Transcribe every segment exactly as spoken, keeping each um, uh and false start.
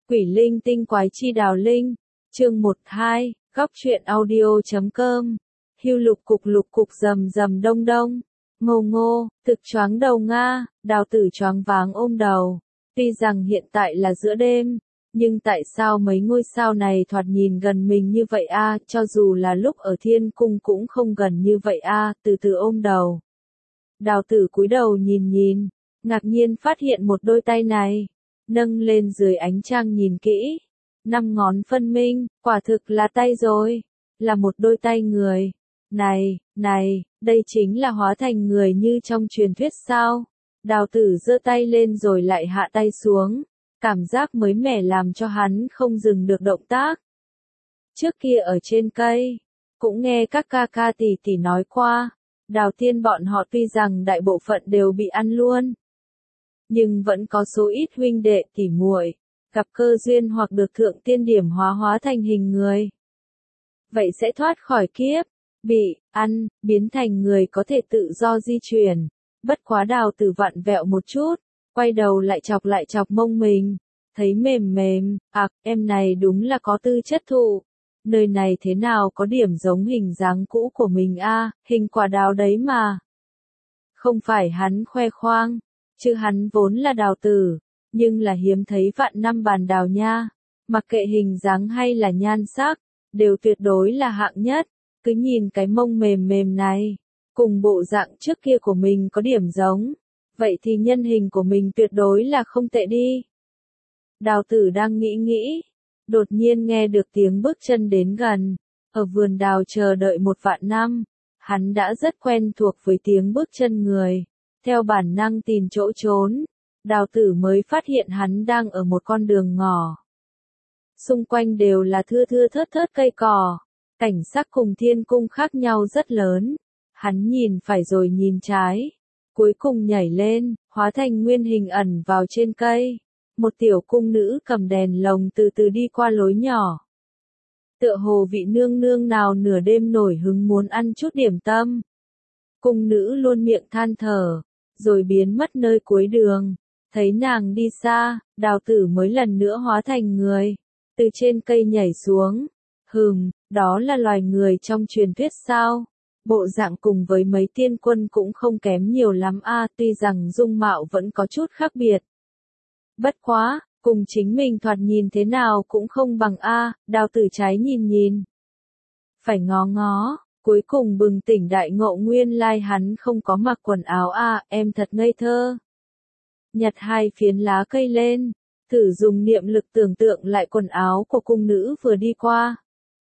Quỷ linh tinh quái chi đào linh, chương một hai, góc truyện audio.com, hưu lục cục lục cục rầm rầm đông đông, ngô ngô, thực choáng đầu Nga, đào tử choáng váng ôm đầu. Tuy rằng hiện tại là giữa đêm, nhưng tại sao mấy ngôi sao này thoạt nhìn gần mình như vậy a, cho dù là lúc ở thiên cung cũng không gần như vậy a, từ từ ôm đầu. Đào tử cúi đầu nhìn nhìn, ngạc nhiên phát hiện một đôi tay này, nâng lên dưới ánh trăng nhìn kỹ, năm ngón phân minh, quả thực là tay rồi, là một đôi tay người. Này, này, đây chính là hóa thành người như trong truyền thuyết sao? Đào tử giơ tay lên rồi lại hạ tay xuống, cảm giác mới mẻ làm cho hắn không dừng được động tác. Trước kia ở trên cây, cũng nghe các ca ca tỷ tỷ nói qua, Đào Tiên bọn họ tuy rằng đại bộ phận đều bị ăn luôn, nhưng vẫn có số ít huynh đệ tỉ muội gặp cơ duyên hoặc được thượng tiên điểm hóa hóa thành hình người. Vậy sẽ thoát khỏi kiếp bị ăn, biến thành người có thể tự do di chuyển. Bất quá Đào tử vặn vẹo một chút, quay đầu lại chọc lại chọc mông mình, thấy mềm mềm, ạc, em này đúng là có tư chất thụ. Nơi này thế nào có điểm giống hình dáng cũ của mình a, hình quả đào đấy mà. Không phải hắn khoe khoang, chứ hắn vốn là đào tử, nhưng là hiếm thấy vạn năm bàn đào nha. Mặc kệ hình dáng hay là nhan sắc, đều tuyệt đối là hạng nhất. Cứ nhìn cái mông mềm mềm này, cùng bộ dạng trước kia của mình có điểm giống, vậy thì nhân hình của mình tuyệt đối là không tệ đi. Đào tử đang nghĩ nghĩ, đột nhiên nghe được tiếng bước chân đến gần, ở vườn đào chờ đợi một vạn năm, hắn đã rất quen thuộc với tiếng bước chân người, theo bản năng tìm chỗ trốn, đào tử mới phát hiện hắn đang ở một con đường ngõ. Xung quanh đều là thưa thưa thớt thớt cây cỏ, cảnh sắc cùng thiên cung khác nhau rất lớn, hắn nhìn phải rồi nhìn trái, cuối cùng nhảy lên, hóa thành nguyên hình ẩn vào trên cây. Một tiểu cung nữ cầm đèn lồng từ từ đi qua lối nhỏ. Tựa hồ vị nương nương nào nửa đêm nổi hứng muốn ăn chút điểm tâm. Cung nữ luôn miệng than thở, rồi biến mất nơi cuối đường. Thấy nàng đi xa, đào tử mới lần nữa hóa thành người, từ trên cây nhảy xuống. Hừm, đó là loài người trong truyền thuyết sao? Bộ dạng cùng với mấy tiên quân cũng không kém nhiều lắm a, tuy rằng dung mạo vẫn có chút khác biệt. Bất quá, cùng chính mình thoạt nhìn thế nào cũng không bằng a, đào tử trái nhìn nhìn. Phải ngó ngó, cuối cùng bừng tỉnh đại ngộ nguyên lai hắn không có mặc quần áo a, em thật ngây thơ. Nhặt hai phiến lá cây lên, thử dùng niệm lực tưởng tượng lại quần áo của cung nữ vừa đi qua.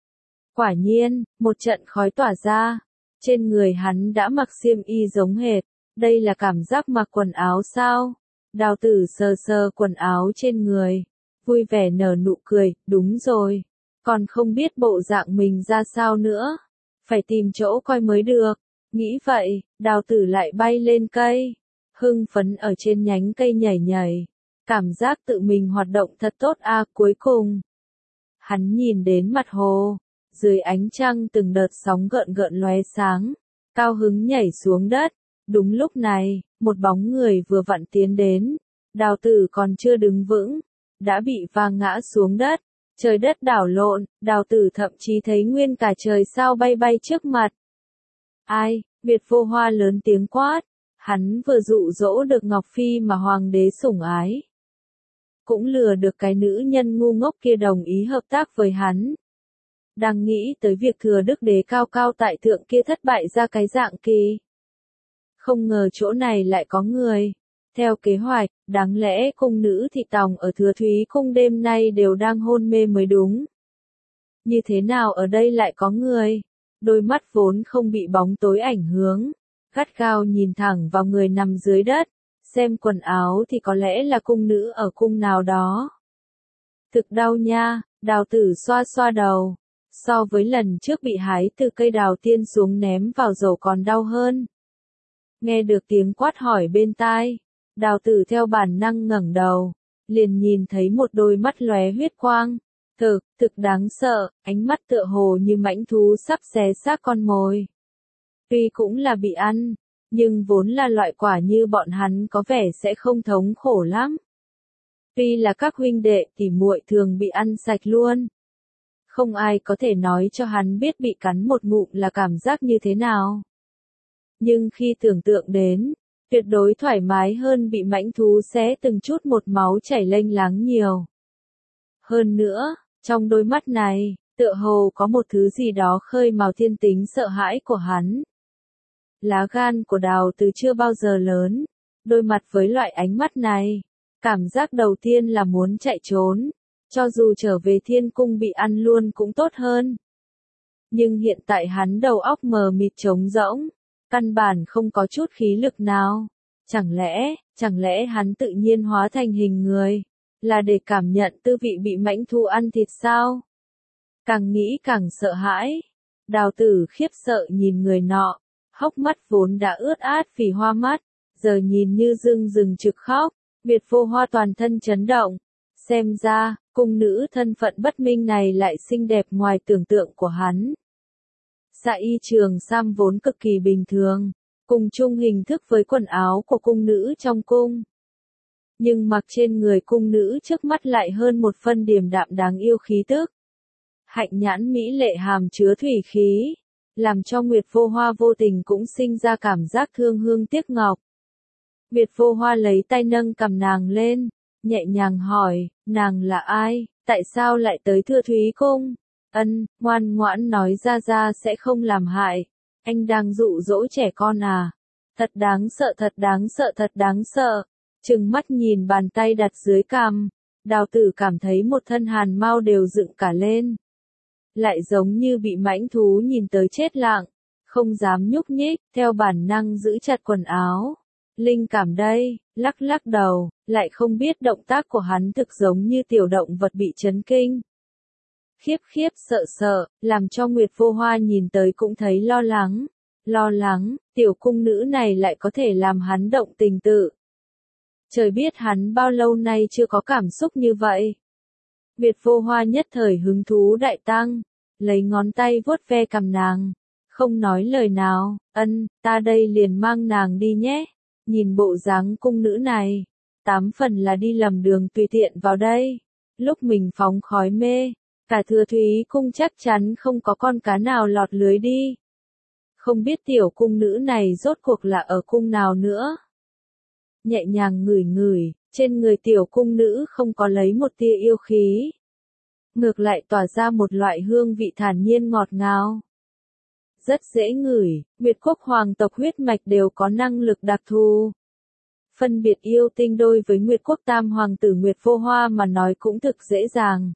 Quả nhiên, một trận khói tỏa ra, trên người hắn đã mặc xiêm y giống hệt, đây là cảm giác mặc quần áo sao? Đào tử sờ sờ quần áo trên người, vui vẻ nở nụ cười, đúng rồi, còn không biết bộ dạng mình ra sao nữa, phải tìm chỗ coi mới được, nghĩ vậy, đào tử lại bay lên cây, hưng phấn ở trên nhánh cây nhảy nhảy, cảm giác tự mình hoạt động thật tốt a, cuối cùng. Hắn nhìn đến mặt hồ, dưới ánh trăng từng đợt sóng gợn gợn lóe sáng, cao hứng nhảy xuống đất. Đúng lúc này, một bóng người vừa vặn tiến đến, đào tử còn chưa đứng vững, đã bị vang ngã xuống đất, trời đất đảo lộn, đào tử thậm chí thấy nguyên cả trời sao bay bay trước mặt. Ai, Việt Vô Hoa lớn tiếng quát, hắn vừa dụ dỗ được Ngọc Phi mà hoàng đế sủng ái. Cũng lừa được cái nữ nhân ngu ngốc kia đồng ý hợp tác với hắn. Đang nghĩ tới việc thừa đức đế cao cao tại thượng kia thất bại ra cái dạng kỳ. Không ngờ chỗ này lại có người. Theo kế hoạch, đáng lẽ cung nữ thị tòng ở Thừa Thúy cung đêm nay đều đang hôn mê mới đúng. Như thế nào ở đây lại có người? Đôi mắt vốn không bị bóng tối ảnh hưởng, gắt gao nhìn thẳng vào người nằm dưới đất, xem quần áo thì có lẽ là cung nữ ở cung nào đó. Thực đau nha, đào tử xoa xoa đầu, so với lần trước bị hái từ cây đào tiên xuống ném vào dầu còn đau hơn. Nghe được tiếng quát hỏi bên tai, đào tử theo bản năng ngẩng đầu, liền nhìn thấy một đôi mắt lóe huyết quang, thực, thực đáng sợ, ánh mắt tựa hồ như mãnh thú sắp xé xác con mồi. Tuy cũng là bị ăn, nhưng vốn là loại quả như bọn hắn có vẻ sẽ không thống khổ lắm. Tuy là các huynh đệ tỉ muội thường bị ăn sạch luôn. Không ai có thể nói cho hắn biết bị cắn một ngụm là cảm giác như thế nào. Nhưng khi tưởng tượng đến, tuyệt đối thoải mái hơn bị mãnh thú xé từng chút một máu chảy lênh láng nhiều. Hơn nữa, trong đôi mắt này, tựa hồ có một thứ gì đó khơi mào thiên tính sợ hãi của hắn. Lá gan của Đào Từ chưa bao giờ lớn, đối mặt với loại ánh mắt này, cảm giác đầu tiên là muốn chạy trốn, cho dù trở về thiên cung bị ăn luôn cũng tốt hơn. Nhưng hiện tại hắn đầu óc mờ mịt trống rỗng, căn bản không có chút khí lực nào. Chẳng lẽ, chẳng lẽ hắn tự nhiên hóa thành hình người, là để cảm nhận tư vị bị mãnh thú ăn thịt sao? Càng nghĩ càng sợ hãi, Đào Tử khiếp sợ nhìn người nọ, hốc mắt vốn đã ướt át vì hoa mắt, giờ nhìn như rưng rừng trực khóc, Việt Vô Hoa toàn thân chấn động. Xem ra, cung nữ thân phận bất minh này lại xinh đẹp ngoài tưởng tượng của hắn. Dạ y trường sam vốn cực kỳ bình thường, cùng chung hình thức với quần áo của cung nữ trong cung. Nhưng mặc trên người cung nữ trước mắt lại hơn một phân điềm đạm đáng yêu khí tức. Hạnh nhãn mỹ lệ hàm chứa thủy khí, làm cho Nguyệt Vô Hoa vô tình cũng sinh ra cảm giác thương hương tiếc ngọc. Nguyệt Vô Hoa lấy tay nâng cầm nàng lên, nhẹ nhàng hỏi, nàng là ai, tại sao lại tới Thừa Thúy Cung? Ân, ngoan ngoãn nói ra ra sẽ không làm hại, anh đang dụ dỗ trẻ con à? Thật đáng sợ, thật đáng sợ, thật đáng sợ. Trừng mắt nhìn bàn tay đặt dưới cằm, Đào Tử cảm thấy một thân hàn mau đều dựng cả lên. Lại giống như bị mãnh thú nhìn tới chết lặng, không dám nhúc nhích, theo bản năng giữ chặt quần áo. Linh cảm đây, lắc lắc đầu, lại không biết động tác của hắn thực giống như tiểu động vật bị chấn kinh. Khiếp khiếp sợ sợ, làm cho Nguyệt Vô Hoa nhìn tới cũng thấy lo lắng. Lo lắng, tiểu cung nữ này lại có thể làm hắn động tình tự. Trời biết hắn bao lâu nay chưa có cảm xúc như vậy. Nguyệt Vô Hoa nhất thời hứng thú đại tăng, lấy ngón tay vuốt ve cằm nàng, không nói lời nào, ân, ta đây liền mang nàng đi nhé. Nhìn bộ dáng cung nữ này, tám phần là đi lầm đường tùy tiện vào đây. Lúc mình phóng khói mê, cả Thừa Thúy Cung chắc chắn không có con cá nào lọt lưới đi. Không biết tiểu cung nữ này rốt cuộc là ở cung nào nữa. Nhẹ nhàng ngửi ngửi, trên người tiểu cung nữ không có lấy một tia yêu khí. Ngược lại tỏa ra một loại hương vị thản nhiên ngọt ngào. Rất dễ ngửi, Nguyệt Quốc hoàng tộc huyết mạch đều có năng lực đặc thù. Phân biệt yêu tinh đôi với Nguyệt Quốc tam hoàng tử Nguyệt Vô Hoa mà nói cũng thực dễ dàng.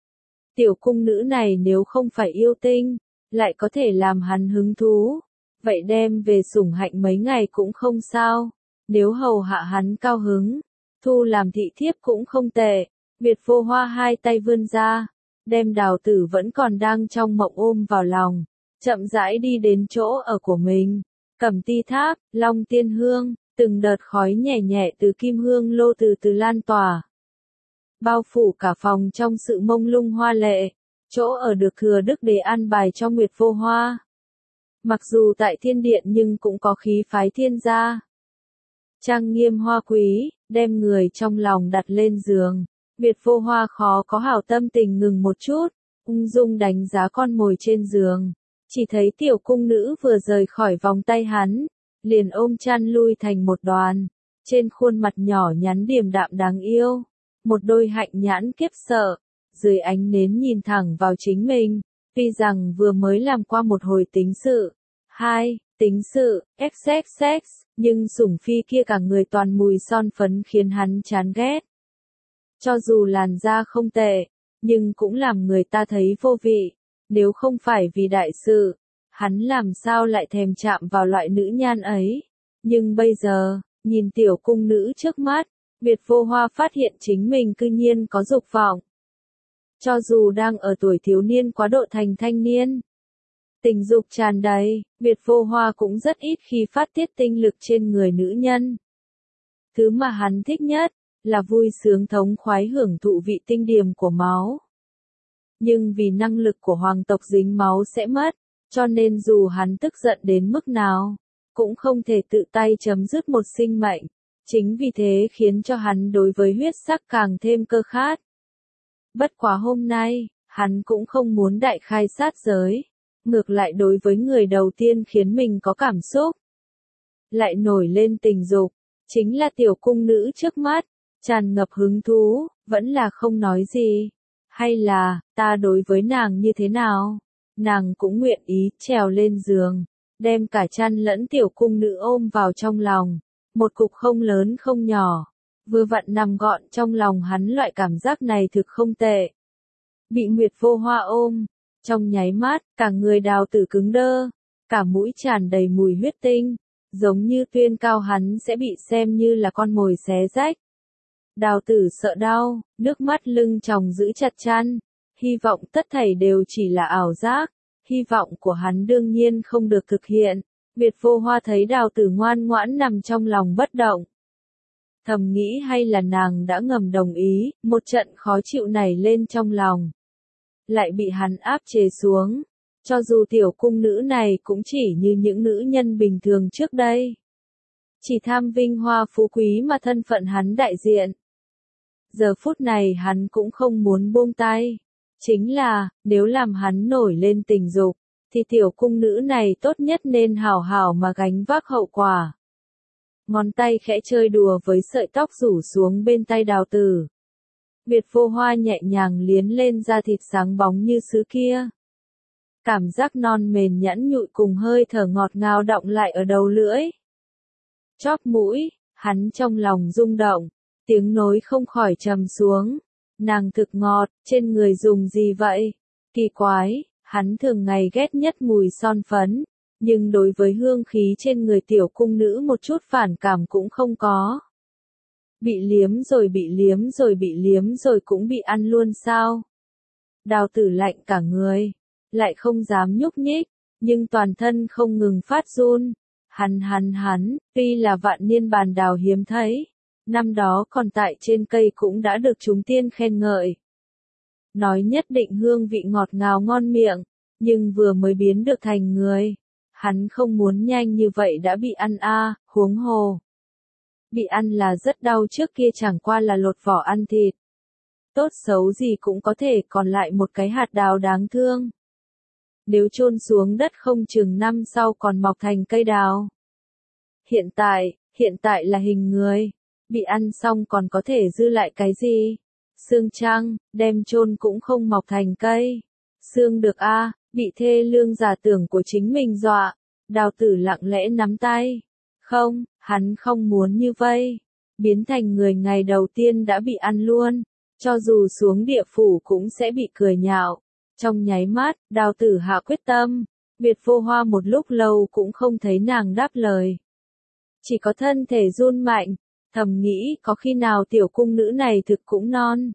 Tiểu cung nữ này nếu không phải yêu tinh, lại có thể làm hắn hứng thú. Vậy đem về sủng hạnh mấy ngày cũng không sao. Nếu hầu hạ hắn cao hứng, thu làm thị thiếp cũng không tệ. Nguyệt Vô Hoa hai tay vươn ra, đem Đào Tử vẫn còn đang trong mộng ôm vào lòng. Chậm rãi đi đến chỗ ở của mình, Cẩm Ti Tháp, Long Tiên Hương, từng đợt khói nhẹ nhẹ từ kim hương lô từ từ lan tỏa. Bao phủ cả phòng trong sự mông lung hoa lệ, chỗ ở được Thừa Đức để an bài cho Nguyệt Vô Hoa. Mặc dù tại thiên điện nhưng cũng có khí phái thiên gia. Trang nghiêm hoa quý, đem người trong lòng đặt lên giường. Nguyệt Vô Hoa khó có hảo tâm tình ngừng một chút, ung dung đánh giá con mồi trên giường. Chỉ thấy tiểu cung nữ vừa rời khỏi vòng tay hắn, liền ôm chăn lui thành một đoàn. Trên khuôn mặt nhỏ nhắn điềm đạm đáng yêu, một đôi hạnh nhãn kiếp sợ, dưới ánh nến nhìn thẳng vào chính mình. Tuy rằng vừa mới làm qua một hồi tính sự, hai, tính sự, sex sex, nhưng sủng phi kia cả người toàn mùi son phấn khiến hắn chán ghét. Cho dù làn da không tệ, nhưng cũng làm người ta thấy vô vị. Nếu không phải vì đại sự, hắn làm sao lại thèm chạm vào loại nữ nhan ấy. Nhưng bây giờ, nhìn tiểu cung nữ trước mắt, Nguyệt Vô Hoa phát hiện chính mình cư nhiên có dục vọng. Cho dù đang ở tuổi thiếu niên quá độ thành thanh niên, tình dục tràn đầy, Nguyệt Vô Hoa cũng rất ít khi phát tiết tinh lực trên người nữ nhân. Thứ mà hắn thích nhất, là vui sướng thống khoái hưởng thụ vị tinh điềm của máu. Nhưng vì năng lực của hoàng tộc dính máu sẽ mất, cho nên dù hắn tức giận đến mức nào, cũng không thể tự tay chấm dứt một sinh mệnh. Chính vì thế khiến cho hắn đối với huyết sắc càng thêm cơ khát. Bất quá hôm nay, hắn cũng không muốn đại khai sát giới, ngược lại đối với người đầu tiên khiến mình có cảm xúc, lại nổi lên tình dục, chính là tiểu cung nữ trước mắt, tràn ngập hứng thú, vẫn là không nói gì. Hay là, ta đối với nàng như thế nào? Nàng cũng nguyện ý trèo lên giường, đem cả chăn lẫn tiểu cung nữ ôm vào trong lòng. Một cục không lớn không nhỏ, vừa vặn nằm gọn trong lòng hắn, loại cảm giác này thực không tệ. Bị Nguyệt Vô Hoa ôm, trong nháy mắt, cả người Đào Tử cứng đơ, cả mũi tràn đầy mùi huyết tinh, giống như tuyên cao hắn sẽ bị xem như là con mồi xé rách. Đào Tử sợ đau, nước mắt lưng tròng giữ chặt chăn, hy vọng tất thảy đều chỉ là ảo giác, hy vọng của hắn đương nhiên không được thực hiện. Nguyệt Vô Hoa thấy Đào Tử ngoan ngoãn nằm trong lòng bất động, thầm nghĩ hay là nàng đã ngầm đồng ý, một trận khó chịu nảy lên trong lòng, lại bị hắn áp chế xuống. Cho dù tiểu cung nữ này cũng chỉ như những nữ nhân bình thường trước đây, chỉ tham vinh hoa phú quý mà thân phận hắn đại diện. Giờ phút này hắn cũng không muốn buông tay, chính là, nếu làm hắn nổi lên tình dục, thì tiểu cung nữ này tốt nhất nên hảo hảo mà gánh vác hậu quả. Ngón tay khẽ chơi đùa với sợi tóc rủ xuống bên tay Đào Tử. Nguyệt Vô Hoa nhẹ nhàng liến lên da thịt sáng bóng như sứ kia. Cảm giác non mềm nhẵn nhụi cùng hơi thở ngọt ngào đọng lại ở đầu lưỡi. Chóp mũi, hắn trong lòng rung động, tiếng nói không khỏi trầm xuống. Nàng thực ngọt, trên người dùng gì vậy? Kỳ quái, hắn thường ngày ghét nhất mùi son phấn, nhưng đối với hương khí trên người tiểu cung nữ một chút phản cảm cũng không có. Bị liếm rồi bị liếm rồi bị liếm rồi cũng bị ăn luôn sao? Đào Tử lạnh cả người, lại không dám nhúc nhích, nhưng toàn thân không ngừng phát run. Hắn hắn hắn, tuy là vạn niên bàn đào hiếm thấy, năm đó còn tại trên cây cũng đã được chúng tiên khen ngợi. Nói nhất định hương vị ngọt ngào ngon miệng, nhưng vừa mới biến được thành người, hắn không muốn nhanh như vậy đã bị ăn a, à, huống hồ. Bị ăn là rất đau, trước kia chẳng qua là lột vỏ ăn thịt. Tốt xấu gì cũng có thể còn lại một cái hạt đào đáng thương. Nếu chôn xuống đất không chừng năm sau còn mọc thành cây đào. Hiện tại, hiện tại là hình người, bị ăn xong còn có thể dư lại cái gì? Xương trăng, đem chôn cũng không mọc thành cây. Xương được a, à, bị thê lương giả tưởng của chính mình dọa. Đào Tử lặng lẽ nắm tay. Không, hắn không muốn như vậy. Biến thành người ngày đầu tiên đã bị ăn luôn. Cho dù xuống địa phủ cũng sẽ bị cười nhạo. Trong nháy mắt, Đào Tử hạ quyết tâm. Nguyệt Vô Hoa một lúc lâu cũng không thấy nàng đáp lời. Chỉ có thân thể run mạnh, thầm nghĩ có khi nào tiểu cung nữ này thực cũng non.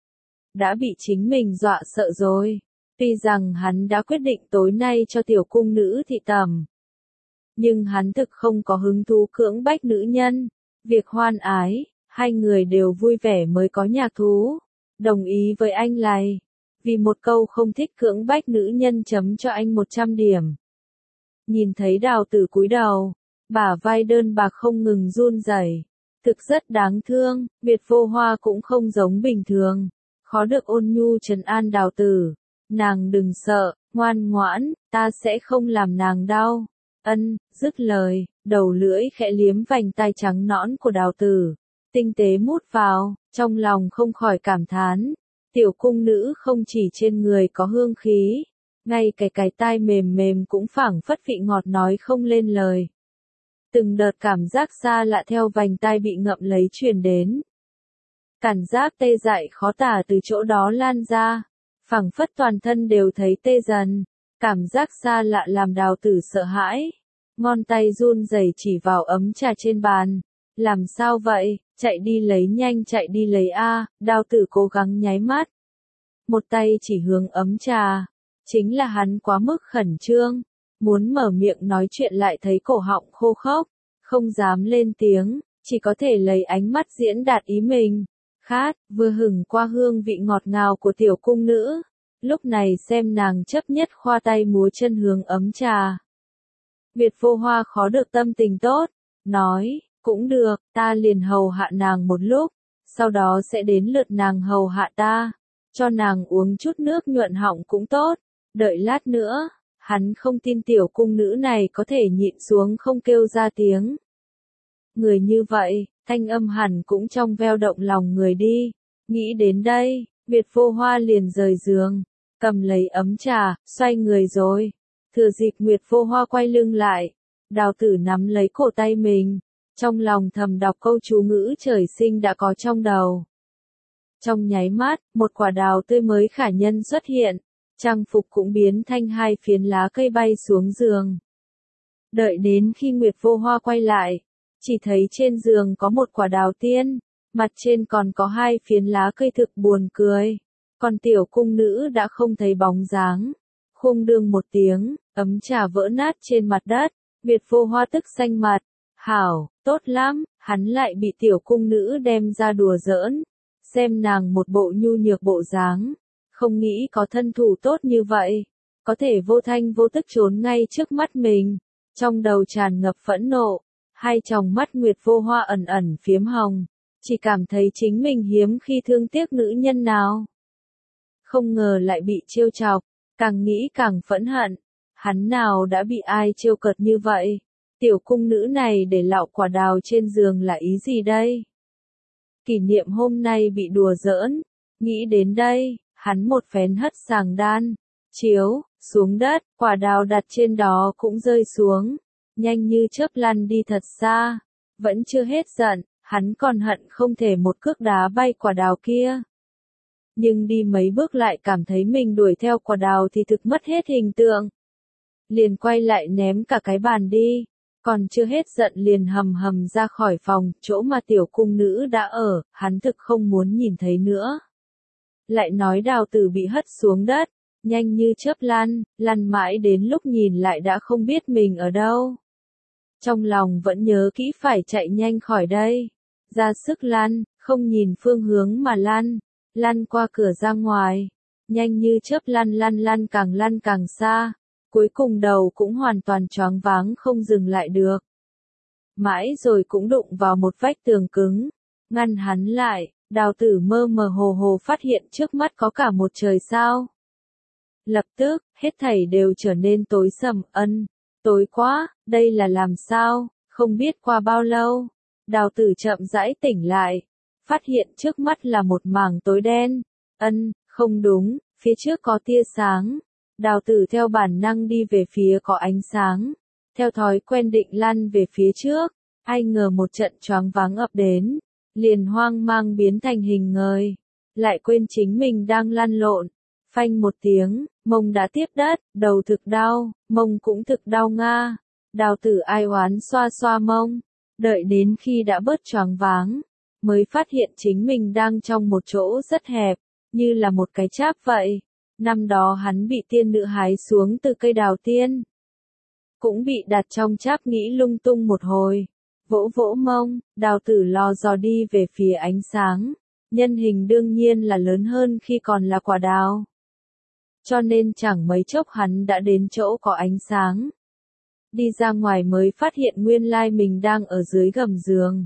Đã bị chính mình dọa sợ rồi. Tuy rằng hắn đã quyết định tối nay cho tiểu cung nữ thị tẩm, nhưng hắn thực không có hứng thú cưỡng bách nữ nhân. Việc hoan ái, hai người đều vui vẻ mới có nhạc thú. Đồng ý với anh này. Vì một câu không thích cưỡng bách nữ nhân chấm cho anh một trăm điểm. Nhìn thấy Đào Tử cúi đầu, bả vai đơn bạc không ngừng run rẩy, thực rất đáng thương. Nguyệt Vô Hoa cũng không giống bình thường, khó được ôn nhu trấn an Đào Tử. Nàng đừng sợ, ngoan ngoãn, ta sẽ không làm nàng đau. Ân, dứt lời, đầu lưỡi khẽ liếm vành tai trắng nõn của Đào Tử, tinh tế mút vào, trong lòng không khỏi cảm thán. Tiểu cung nữ không chỉ trên người có hương khí, ngay cái cái tai mềm mềm cũng phảng phất vị ngọt nói không lên lời. Từng đợt cảm giác xa lạ theo vành tai bị ngậm lấy truyền đến. Cảm giác tê dại khó tả từ chỗ đó lan ra, phảng phất toàn thân đều thấy tê dần. Cảm giác xa lạ làm Đào Tử sợ hãi, ngón tay run rẩy chỉ vào ấm trà trên bàn. Làm sao vậy? Chạy đi lấy nhanh, chạy đi lấy a. Đào Tử cố gắng nháy mắt, một tay chỉ hướng ấm trà. Chính là hắn quá mức khẩn trương, muốn mở miệng nói chuyện lại thấy cổ họng khô khốc, không dám lên tiếng, chỉ có thể lấy ánh mắt diễn đạt ý mình. Khát, vừa hửng qua hương vị ngọt ngào của tiểu cung nữ, lúc này xem nàng chấp nhất khoa tay múa chân hướng ấm trà. Nguyệt Vô Hoa khó được tâm tình tốt, nói, Cũng được, ta liền hầu hạ nàng một lúc, sau đó sẽ đến lượt nàng hầu hạ ta, cho nàng uống chút nước nhuận họng cũng tốt, đợi lát nữa, hắn không tin tiểu cung nữ này có thể nhịn xuống không kêu ra tiếng. Người như vậy, thanh âm hẳn cũng trong veo động lòng người đi, nghĩ đến đây, Việt Vô Hoa liền rời giường, cầm lấy ấm trà, xoay người rồi, thừa dịp Nguyệt Vô Hoa quay lưng lại, Đào Tử nắm lấy cổ tay mình, trong lòng thầm đọc câu chú ngữ trời sinh đã có trong đầu. Trong nháy mắt, một quả đào tươi mới khả nhân xuất hiện, trang phục cũng biến thành hai phiến lá cây bay xuống giường. Đợi đến khi Nguyệt Vô Hoa quay lại, chỉ thấy trên giường có một quả đào tiên, mặt trên còn có hai phiến lá cây thực buồn cười, còn tiểu cung nữ đã không thấy bóng dáng. Khung đương một tiếng, ấm trà vỡ nát trên mặt đất, Nguyệt Vô Hoa tức xanh mặt, hảo, tốt lắm, hắn lại bị tiểu cung nữ đem ra đùa giỡn, xem nàng một bộ nhu nhược bộ dáng, không nghĩ có thân thủ tốt như vậy, có thể vô thanh vô tức trốn ngay trước mắt mình, trong đầu tràn ngập phẫn nộ, hai tròng mắt Nguyệt Vô Hoa ẩn ẩn phiếm hồng, chỉ cảm thấy chính mình hiếm khi thương tiếc nữ nhân nào. Không ngờ lại bị trêu chọc, càng nghĩ càng phẫn hận, hắn nào đã bị ai trêu cợt như vậy, tiểu cung nữ này để lạo quả đào trên giường là ý gì đây? Kỷ niệm hôm nay bị đùa giỡn, nghĩ đến đây, hắn một phén hất sàng đan, chiếu, xuống đất, quả đào đặt trên đó cũng rơi xuống, nhanh như chớp lăn đi thật xa, vẫn chưa hết giận, hắn còn hận không thể một cước đá bay quả đào kia. Nhưng đi mấy bước lại cảm thấy mình đuổi theo quả đào thì thực mất hết hình tượng. Liền quay lại ném cả cái bàn đi, còn chưa hết giận liền hầm hầm ra khỏi phòng, chỗ mà tiểu cung nữ đã ở, hắn thực không muốn nhìn thấy nữa. Lại nói Đào Tử bị hất xuống đất, nhanh như chớp lăn, lăn mãi đến lúc nhìn lại đã không biết mình ở đâu. Trong lòng vẫn nhớ kỹ phải chạy nhanh khỏi đây, ra sức lăn, không nhìn phương hướng mà lăn, lăn qua cửa ra ngoài, nhanh như chớp lăn lăn lăn càng lăn càng xa, cuối cùng đầu cũng hoàn toàn choáng váng không dừng lại được. Mãi rồi cũng đụng vào một vách tường cứng, ngăn hắn lại, Đào Tử mơ mơ hồ hồ phát hiện trước mắt có cả một trời sao. Lập tức, hết thảy đều trở nên tối sầm, ân, tối quá, đây là làm sao, không biết qua bao lâu, Đào Tử chậm rãi tỉnh lại, phát hiện trước mắt là một mảng tối đen, ân, không đúng, phía trước có tia sáng, Đào Tử theo bản năng đi về phía có ánh sáng, theo thói quen định lăn về phía trước, ai ngờ một trận choáng váng ập đến, liền hoang mang biến thành hình người, lại quên chính mình đang lăn lộn, phanh một tiếng, mông đã tiếp đất, đầu thực đau, mông cũng thực đau nga, Đào Tử ai oán xoa xoa mông, đợi đến khi đã bớt choáng váng, mới phát hiện chính mình đang trong một chỗ rất hẹp, như là một cái cháp vậy. Năm đó hắn bị tiên nữ hái xuống từ cây đào tiên, cũng bị đặt trong cháp nghĩ lung tung một hồi, vỗ vỗ mông, Đào Tử lò dò đi về phía ánh sáng, nhân hình đương nhiên là lớn hơn khi còn là quả đào. Cho nên chẳng mấy chốc hắn đã đến chỗ có ánh sáng. Đi ra ngoài mới phát hiện nguyên lai mình đang ở dưới gầm giường.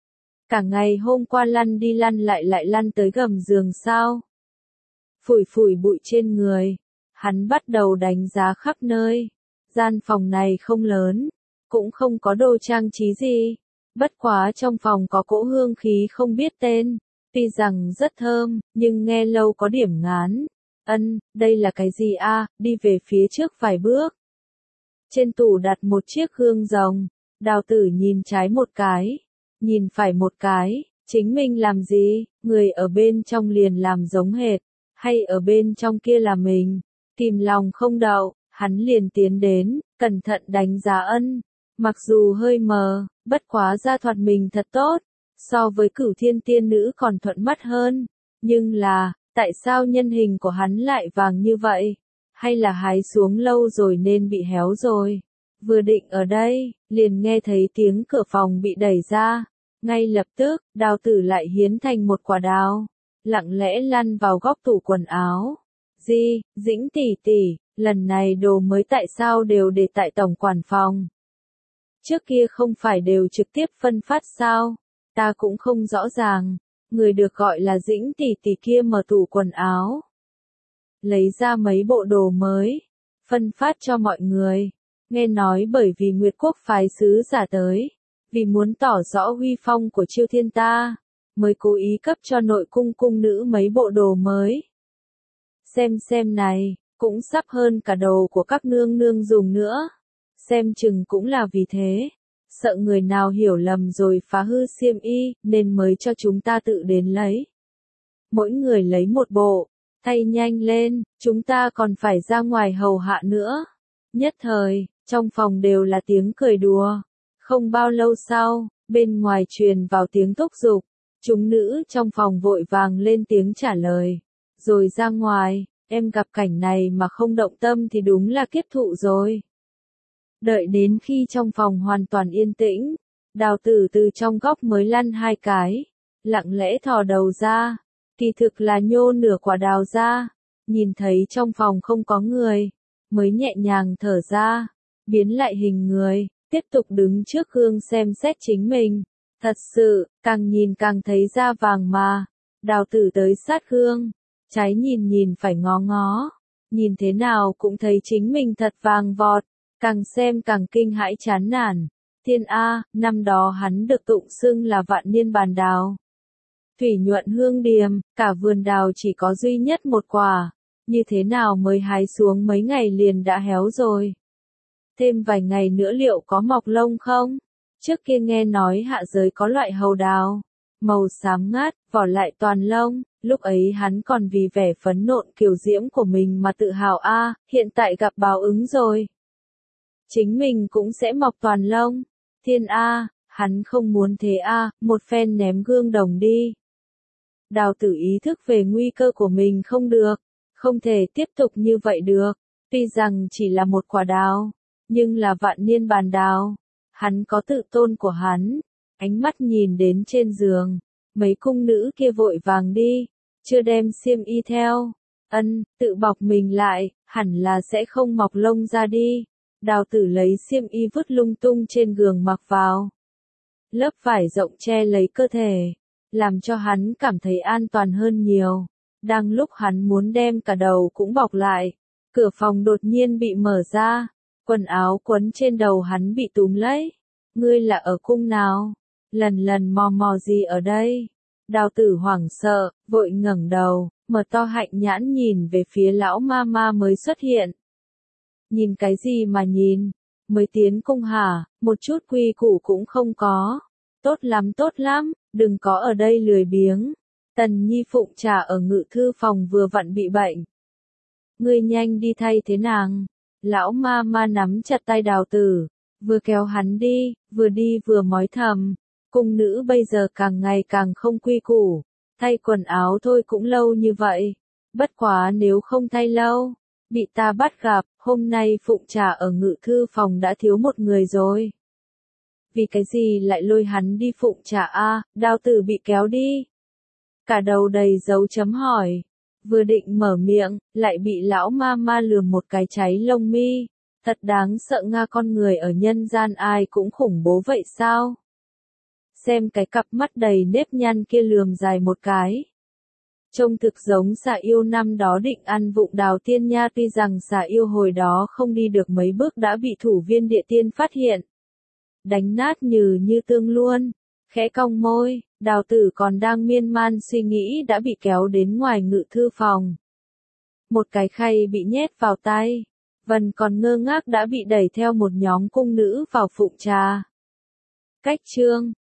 Cả ngày hôm qua lăn đi lăn lại lại lăn tới gầm giường sao? Phủi phủi bụi trên người, hắn bắt đầu đánh giá khắp nơi. Gian phòng này không lớn, cũng không có đồ trang trí gì. Bất quá trong phòng có cỗ hương khí không biết tên, tuy rằng rất thơm, nhưng nghe lâu có điểm ngán. Ân, đây là cái gì a? Đi về phía trước vài bước. Trên tủ đặt một chiếc gương rồng, Đào Tử nhìn trái một cái, nhìn phải một cái, chính mình làm gì, người ở bên trong liền làm giống hệt, hay ở bên trong kia là mình, kìm lòng không đậu, hắn liền tiến đến, cẩn thận đánh giá ân, mặc dù hơi mờ, bất quá ra thoạt mình thật tốt, so với Cửu Thiên tiên nữ còn thuận mắt hơn, nhưng là, tại sao nhân hình của hắn lại vàng như vậy? Hay là hái xuống lâu rồi nên bị héo rồi? Vừa định ở đây, liền nghe thấy tiếng cửa phòng bị đẩy ra. Ngay lập tức, Đào Tử lại hiến thành một quả đào, lặng lẽ lăn vào góc tủ quần áo. Di, Dĩnh tỷ tỷ, lần này đồ mới tại sao đều để tại tổng quản phòng? Trước kia không phải đều trực tiếp phân phát sao? Ta cũng không rõ ràng. Người được gọi là Dĩnh tỷ tỷ kia mở tủ quần áo. Lấy ra mấy bộ đồ mới. Phân phát cho mọi người. Nghe nói bởi vì Nguyệt Quốc phái sứ giả tới. Vì muốn tỏ rõ huy phong của Chiêu Thiên ta. Mới cố ý cấp cho nội cung cung nữ mấy bộ đồ mới. Xem xem này, cũng sắp hơn cả đồ của các nương nương dùng nữa. Xem chừng cũng là vì thế. Sợ người nào hiểu lầm rồi phá hư xiêm y, nên mới cho chúng ta tự đến lấy. Mỗi người lấy một bộ, thay nhanh lên, chúng ta còn phải ra ngoài hầu hạ nữa. Nhất thời, trong phòng đều là tiếng cười đùa. Không bao lâu sau, bên ngoài truyền vào tiếng thúc giục. Chúng nữ trong phòng vội vàng lên tiếng trả lời. Rồi ra ngoài, em gặp cảnh này mà không động tâm thì đúng là kiếp thụ rồi. Đợi đến khi trong phòng hoàn toàn yên tĩnh, Đào Tử từ trong góc mới lăn hai cái, lặng lẽ thò đầu ra, kỳ thực là nhô nửa quả đào ra, nhìn thấy trong phòng không có người, mới nhẹ nhàng thở ra, biến lại hình người, tiếp tục đứng trước gương xem xét chính mình. Thật sự, càng nhìn càng thấy da vàng mà. Đào Tử tới sát gương, trái nhìn nhìn phải ngó ngó, nhìn thế nào cũng thấy chính mình thật vàng vọt, càng xem càng kinh hãi chán nản. Thiên A, năm đó hắn được tụng xưng là vạn niên bàn đào. Thủy nhuận hương điềm, cả vườn đào chỉ có duy nhất một quả, như thế nào mới hái xuống mấy ngày liền đã héo rồi. Thêm vài ngày nữa liệu có mọc lông không? Trước kia nghe nói hạ giới có loại hầu đào, màu xám ngát, vỏ lại toàn lông, lúc ấy hắn còn vì vẻ phấn nộn kiều diễm của mình mà tự hào a, hiện tại gặp báo ứng rồi. Chính mình cũng sẽ mọc toàn lông. Thiên A, hắn không muốn thế a, một phen ném gương đồng đi. Đào Tử ý thức về nguy cơ của mình không được, không thể tiếp tục như vậy được, tuy rằng chỉ là một quả đào, nhưng là vạn niên bàn đào. Hắn có tự tôn của hắn, ánh mắt nhìn đến trên giường, mấy cung nữ kia vội vàng đi, chưa đem xiêm y theo, ân, tự bọc mình lại, hẳn là sẽ không mọc lông ra đi. Đào Tử lấy xiêm y vứt lung tung trên giường mặc vào. Lớp vải rộng che lấy cơ thể, làm cho hắn cảm thấy an toàn hơn nhiều. Đang lúc hắn muốn đem cả đầu cũng bọc lại, cửa phòng đột nhiên bị mở ra. Quần áo quấn trên đầu hắn bị túm lấy. Ngươi là ở cung nào? Lần lần mò mò gì ở đây? Đào Tử hoảng sợ, vội ngẩng đầu, mở to hạnh nhãn nhìn về phía lão ma ma mới xuất hiện. Nhìn cái gì mà nhìn? Mới tiến cung hả? Một chút quy củ cũng không có. Tốt lắm tốt lắm, đừng có ở đây lười biếng. Tần Nhi phụng trà ở ngự thư phòng vừa vặn bị bệnh. Ngươi nhanh đi thay thế nàng. Lão ma ma nắm chặt tay Đào Tử, vừa kéo hắn đi, vừa đi vừa mói thầm. Cung nữ bây giờ càng ngày càng không quy củ, thay quần áo thôi cũng lâu như vậy. Bất quá nếu không thay lâu, bị ta bắt gặp, hôm nay phụng trà ở ngự thư phòng đã thiếu một người rồi. Vì cái gì lại lôi hắn đi phụng trà a? Đào Tử bị kéo đi. Cả đầu đầy dấu chấm hỏi. Vừa định mở miệng, lại bị lão ma ma lườm một cái cháy lông mi. Thật đáng sợ nga, con người ở nhân gian ai cũng khủng bố vậy sao? Xem cái cặp mắt đầy nếp nhăn kia lườm dài một cái. Trông thực giống xà yêu năm đó định ăn vụng Đào Tiên Nha, tuy rằng xà yêu hồi đó không đi được mấy bước đã bị thủ viên địa tiên phát hiện. Đánh nát như như tương luôn. Khẽ cong môi, Đào Tử còn đang miên man suy nghĩ đã bị kéo đến ngoài ngự thư phòng. Một cái khay bị nhét vào tay. Vân còn ngơ ngác đã bị đẩy theo một nhóm cung nữ vào phụng trà. Cách chương